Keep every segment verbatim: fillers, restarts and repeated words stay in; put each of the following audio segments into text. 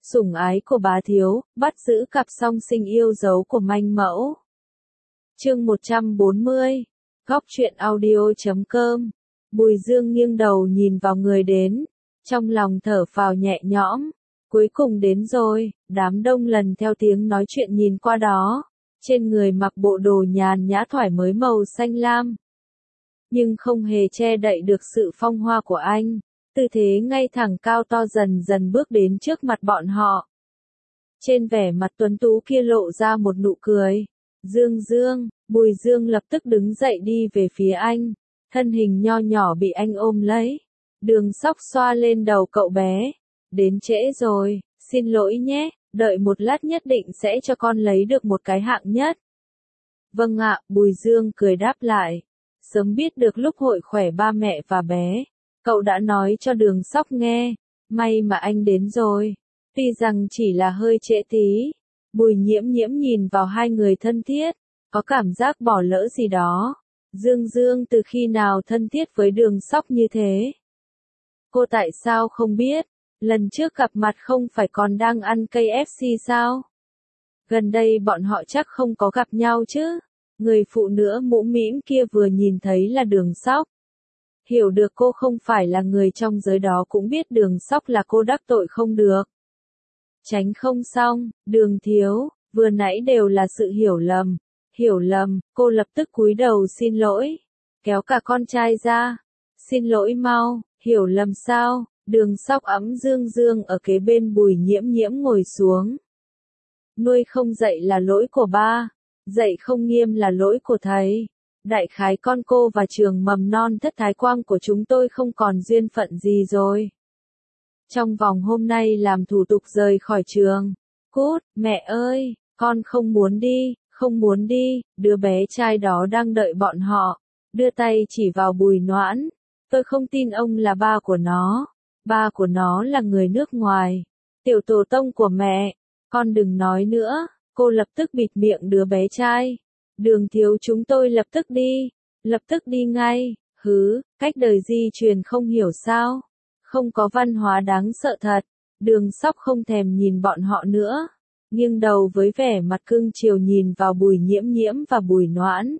Sủng ái của bá thiếu, bắt giữ cặp song sinh yêu dấu của manh mẫu. Chương một trăm bốn mươi, Góc truyện audio chấm com. Bùi Dương nghiêng đầu nhìn vào người đến, trong lòng thở phào nhẹ nhõm, cuối cùng đến rồi. Đám đông lần theo tiếng nói chuyện nhìn qua đó, trên người mặc bộ đồ nhàn nhã thoải mới màu xanh lam, nhưng không hề che đậy được sự phong hoa của anh. Tư thế ngay thẳng cao to dần dần bước đến trước mặt bọn họ. Trên vẻ mặt tuấn tú kia lộ ra một nụ cười. Dương Dương, Bùi Dương lập tức đứng dậy đi về phía anh, thân hình nho nhỏ bị anh ôm lấy. Đường Sóc xoa lên đầu cậu bé. Đến trễ rồi, xin lỗi nhé, đợi một lát nhất định sẽ cho con lấy được một cái hạng nhất. Vâng ạ, Bùi Dương cười đáp lại. Sớm biết được lúc hội khỏe ba mẹ và bé, cậu đã nói cho Đường Sóc nghe, may mà anh đến rồi. Tuy rằng chỉ là hơi trễ tí, Bùi Nhiễm Nhiễm nhìn vào hai người thân thiết, có cảm giác bỏ lỡ gì đó. Dương Dương từ khi nào thân thiết với Đường Sóc như thế? Cô tại sao không biết? Lần trước gặp mặt không phải còn đang ăn ca ép xê sao? Gần đây bọn họ chắc không có gặp nhau chứ? Người phụ nữ mũm mĩm kia vừa nhìn thấy là Đường Sóc. Hiểu được cô không phải là người trong giới đó cũng biết Đường Sóc là cô đắc tội không được. Tránh không xong, Đường thiếu, vừa nãy đều là sự hiểu lầm. Hiểu lầm, cô lập tức cúi đầu xin lỗi, kéo cả con trai ra. Xin lỗi mau, hiểu lầm sao? Đường Sóc ẵm Dương Dương ở kế bên Bùi Nhiễm Nhiễm ngồi xuống. Nuôi không dạy là lỗi của ba, dạy không nghiêm là lỗi của thầy. Đại khái con cô và trường mầm non Thất Thái Quang của chúng tôi không còn duyên phận gì rồi. Trong vòng hôm nay làm thủ tục rời khỏi trường. Cút, mẹ ơi, con không muốn đi, không muốn đi. Đứa bé trai đó đang đợi bọn họ, đưa tay chỉ vào Bùi Noãn. Tôi không tin ông là ba của nó. Ba của nó là người nước ngoài, tiểu tổ tông của mẹ. Con đừng nói nữa. Cô lập tức bịt miệng đứa bé trai. Đường thiếu, chúng tôi lập tức đi, lập tức đi ngay. Hứ, cách đời di truyền không hiểu sao, không có văn hóa đáng sợ thật. Đường Sóc không thèm nhìn bọn họ nữa, nghiêng đầu với vẻ mặt cưng chiều nhìn vào Bùi Nhiễm Nhiễm và Bùi Noãn.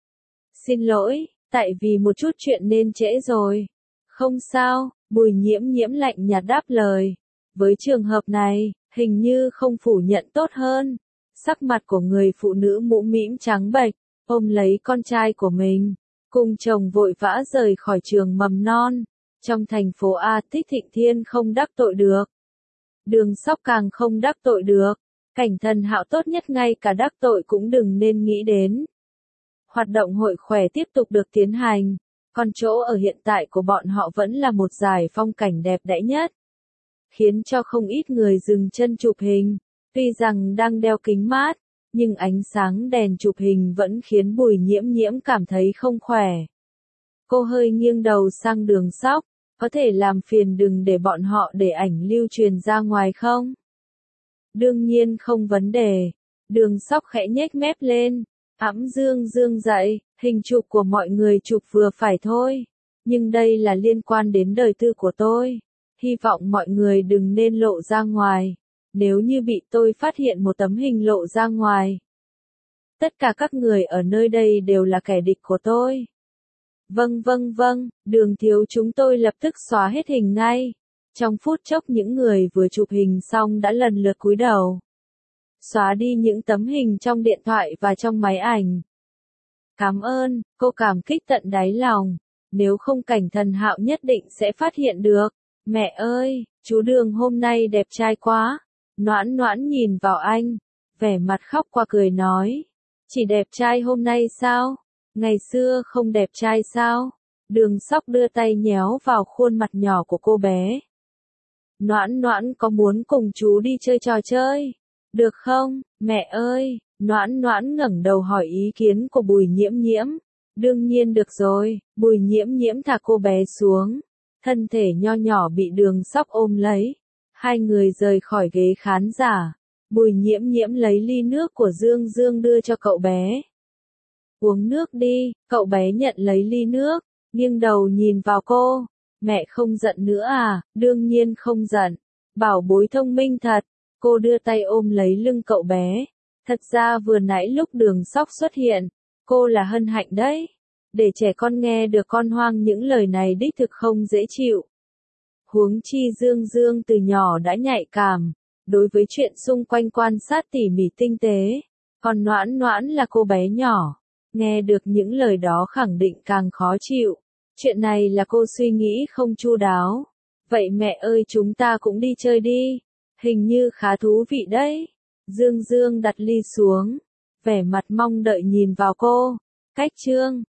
Xin lỗi, tại vì một chút chuyện nên trễ rồi. Không sao, Bùi Nhiễm Nhiễm lạnh nhạt đáp lời. Với trường hợp này, hình như không phủ nhận tốt hơn. Sắc mặt của người phụ nữ mũm mĩm trắng bệch, ôm lấy con trai của mình, cùng chồng vội vã rời khỏi trường mầm non. Trong thành phố A Tích Thịnh Thiên không đắc tội được, Đường Sóc càng không đắc tội được. Cảnh Thần Hạo tốt nhất ngay cả đắc tội cũng đừng nên nghĩ đến. Hoạt động hội khỏe tiếp tục được tiến hành, còn chỗ ở hiện tại của bọn họ vẫn là một dải phong cảnh đẹp đẽ nhất, khiến cho không ít người dừng chân chụp hình. Tuy rằng đang đeo kính mát, nhưng ánh sáng đèn chụp hình vẫn khiến Bùi Nhiễm Nhiễm cảm thấy không khỏe. Cô hơi nghiêng đầu sang Đường Sóc, có thể làm phiền đừng để bọn họ để ảnh lưu truyền ra ngoài không? Đương nhiên không vấn đề. Đường Sóc khẽ nhếch mép lên, ẵm Dương Dương dậy, hình chụp của mọi người chụp vừa phải thôi. Nhưng đây là liên quan đến đời tư của tôi. Hy vọng mọi người đừng nên lộ ra ngoài. Nếu như bị tôi phát hiện một tấm hình lộ ra ngoài, tất cả các người ở nơi đây đều là kẻ địch của tôi. Vâng vâng vâng, Đường thiếu, chúng tôi lập tức xóa hết hình ngay. Trong phút chốc những người vừa chụp hình xong đã lần lượt cúi đầu, xóa đi những tấm hình trong điện thoại và trong máy ảnh. Cảm ơn, cô cảm kích tận đáy lòng. Nếu không Cảnh Thần Hạo nhất định sẽ phát hiện được. Mẹ ơi, chú Đường hôm nay đẹp trai quá. Noãn Noãn nhìn vào anh, vẻ mặt khóc qua cười nói. Chỉ đẹp trai hôm nay sao? Ngày xưa không đẹp trai sao? Đường Sóc đưa tay nhéo vào khuôn mặt nhỏ của cô bé. Noãn Noãn có muốn cùng chú đi chơi trò chơi? Được không, mẹ ơi? Noãn Noãn ngẩng đầu hỏi ý kiến của Bùi Nhiễm Nhiễm. Đương nhiên được rồi. Bùi Nhiễm Nhiễm thả cô bé xuống, thân thể nho nhỏ bị Đường Sóc ôm lấy. Hai người rời khỏi ghế khán giả. Bùi Nhiễm Nhiễm lấy ly nước của Dương Dương đưa cho cậu bé. Uống nước đi. Cậu bé nhận lấy ly nước, nghiêng đầu nhìn vào cô. Mẹ không giận nữa à? Đương nhiên không giận. Bảo bối thông minh thật, cô đưa tay ôm lấy lưng cậu bé. Thật ra vừa nãy lúc Đường Sóc xuất hiện, cô là hân hạnh đấy. Để trẻ con nghe được con hoang những lời này đích thực không dễ chịu. Huống chi Dương Dương từ nhỏ đã nhạy cảm, đối với chuyện xung quanh quan sát tỉ mỉ tinh tế. Còn Noãn Noãn là cô bé nhỏ, nghe được những lời đó khẳng định càng khó chịu. Chuyện này là cô suy nghĩ không chu đáo. Vậy mẹ ơi chúng ta cũng đi chơi đi, hình như khá thú vị đấy. Dương Dương đặt ly xuống, vẻ mặt mong đợi nhìn vào cô. Cách chương